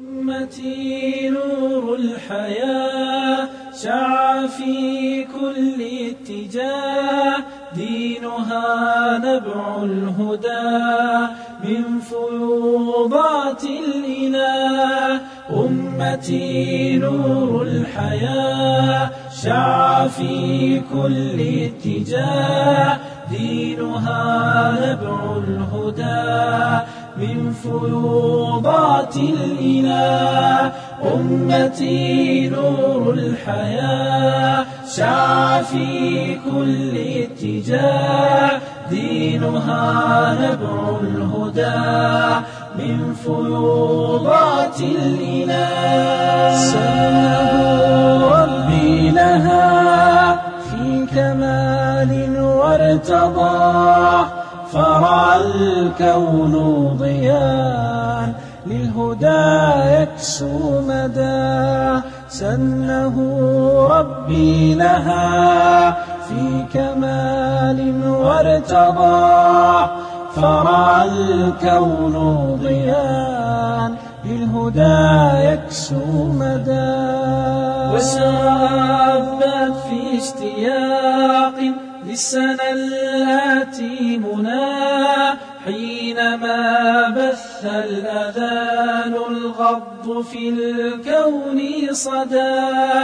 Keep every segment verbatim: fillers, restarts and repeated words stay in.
أمتي نور الحياة شع في كل اتجاه، دينها نبع الهدى من فيوضات الإله. أمتي نور الحياة شع في كل اتجاه، دينها نبع الهدى من فيوضات الإله. أمتي نور الحياة شع في كل اتجاه، دينها نبع الهدى من فيوضات الإله. سنه ربي لها في كمال وارتضاه، فرعى الكون ضياء للهدى يكسو مدى. سنه ربي لها في كمال وارتضاه، فرعى الكون ضياء للهدى يكسو مدى. وسربت في اشتياق للسنى التي منى، حينما بث الأذان الغض في الكون صدى.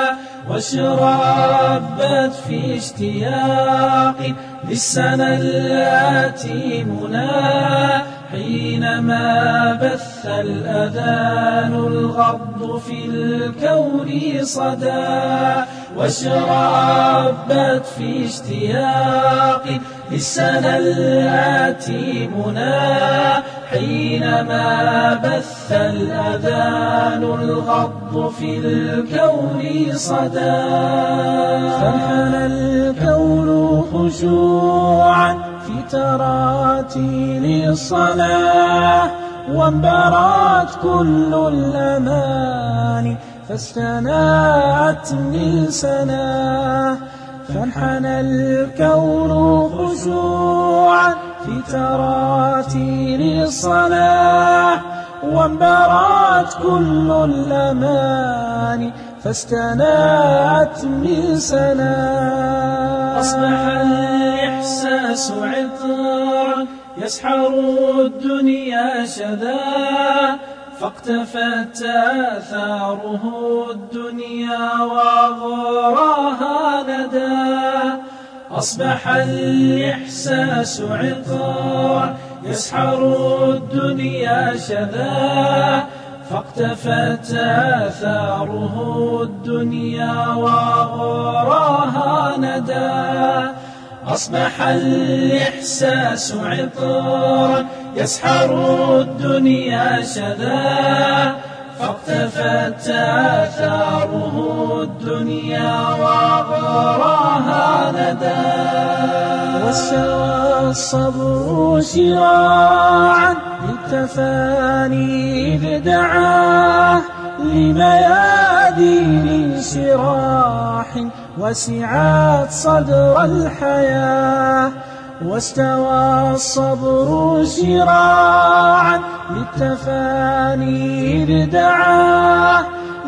واشربت في اشتياق للسنى التي منى، حينما بث الأذان الغض في الكون صدى. واشربت في اشتياق للسنى التي منى، حينما بث الأذان الغض في الكون صدى. فانحنى الكون خشوعا في تراتيل الصلاة، وانبرت كل الأماني فاستناءت من سناه. فانحنى الكون خشوعا في تراتيل الصلاة، وانبرت كل الأماني فاستناءت من سناه. أصبح الإحساس عطرا يسحر الدنيا شذا، فاقتفت آثاره الدنيا وغراها ندى. أصبح الإحساس عطرا يسحر الدنيا شذا، فاقتفت آثاره الدنيا وغراها ندى. أصبح الإحساس عطرا يسحر الدنيا شذا، فاقتفت آثاره الدنيا وغراها ندى. واستوى الصبر شراعا للتفاني إذ دعاه، لميادين شراح وسعات صدر الحياة. واستوى الصبر شراعا للتفاني إذ دعاه،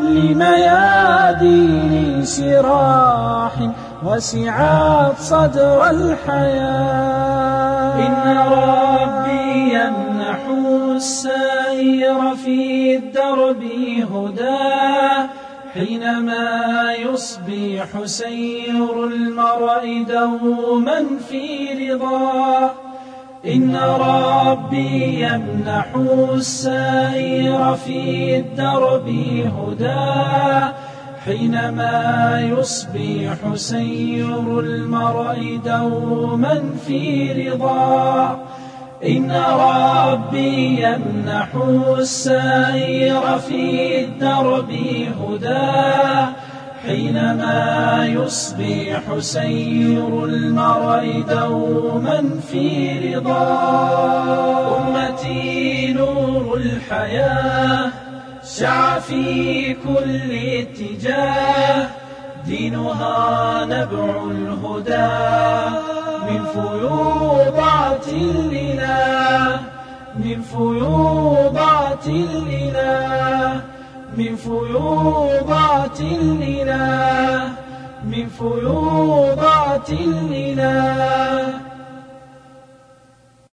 لميادين شراح وسعات صدر الحياة. إن ربي يمنح السائر في الدرب هداه، حينما يصبح سير المرء دوما في رضاه. إن ربي يمنح السائر في الدرب هداه، حينما يصبح سير المرء دوما في رضاه. إن ربي يمنح السائر في الدرب هداه، حينما يصبح سير المرء دوما في رضاه. أمتي نور الحياة شع في كل اتجاه، دينها نبع الهدى من فيوضات الإله، من فيوضات الإله. من فيوضات الإله من فيوضات الإله